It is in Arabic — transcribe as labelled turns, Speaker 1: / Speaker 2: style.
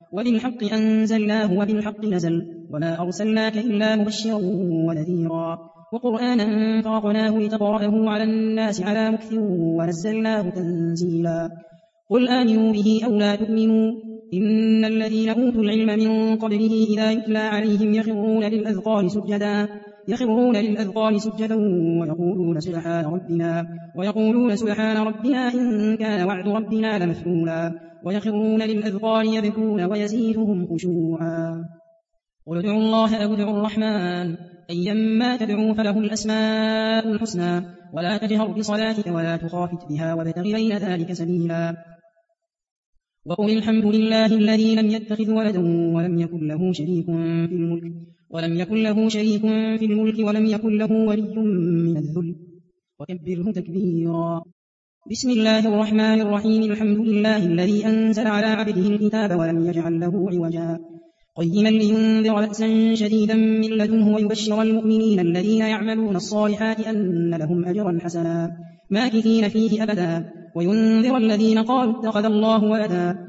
Speaker 1: وبالحق أنزلناه وبالحق نزل وما أرسلناك إلا مبشرا ونذيرا وقرآنا فرقناه لتقرأه على الناس على مكث ونزلناه تنزيلا قل آمنوا به أو لا تؤمنوا إن الذين أوتوا العلم من قبله إذا يتلى عليهم يخرون للأذقان سجدا ويقولون سبحان ربنا إن كان وعد ربنا لمفعولا ويخرون للأذقان يبكون ويزيدهم خشوعا قل ادعوا الله أو ادعوا الرحمن أيما تدعوا فله الأسماء الحسنى ولا تجهر بصلاتك ولا تخافت بها وابتغ بين ذلك سبيلا وقل الحمد لله الذي لم يتخذ ولدا ولم يكن له شريك في الملك ولم يكن له ولي من الذل وكبره تكبيرا بسم الله الرحمن الرحيم الحمد لله الذي أنزل على عبده الكتاب ولم يجعل له عوجا قيما لينذر بأسا شديدا من لدنه ويبشر المؤمنين الذين يعملون الصالحات أن لهم أجرا حسنا ماكثين فيه أبدا وينذر الذين قالوا اتخذ الله ولدا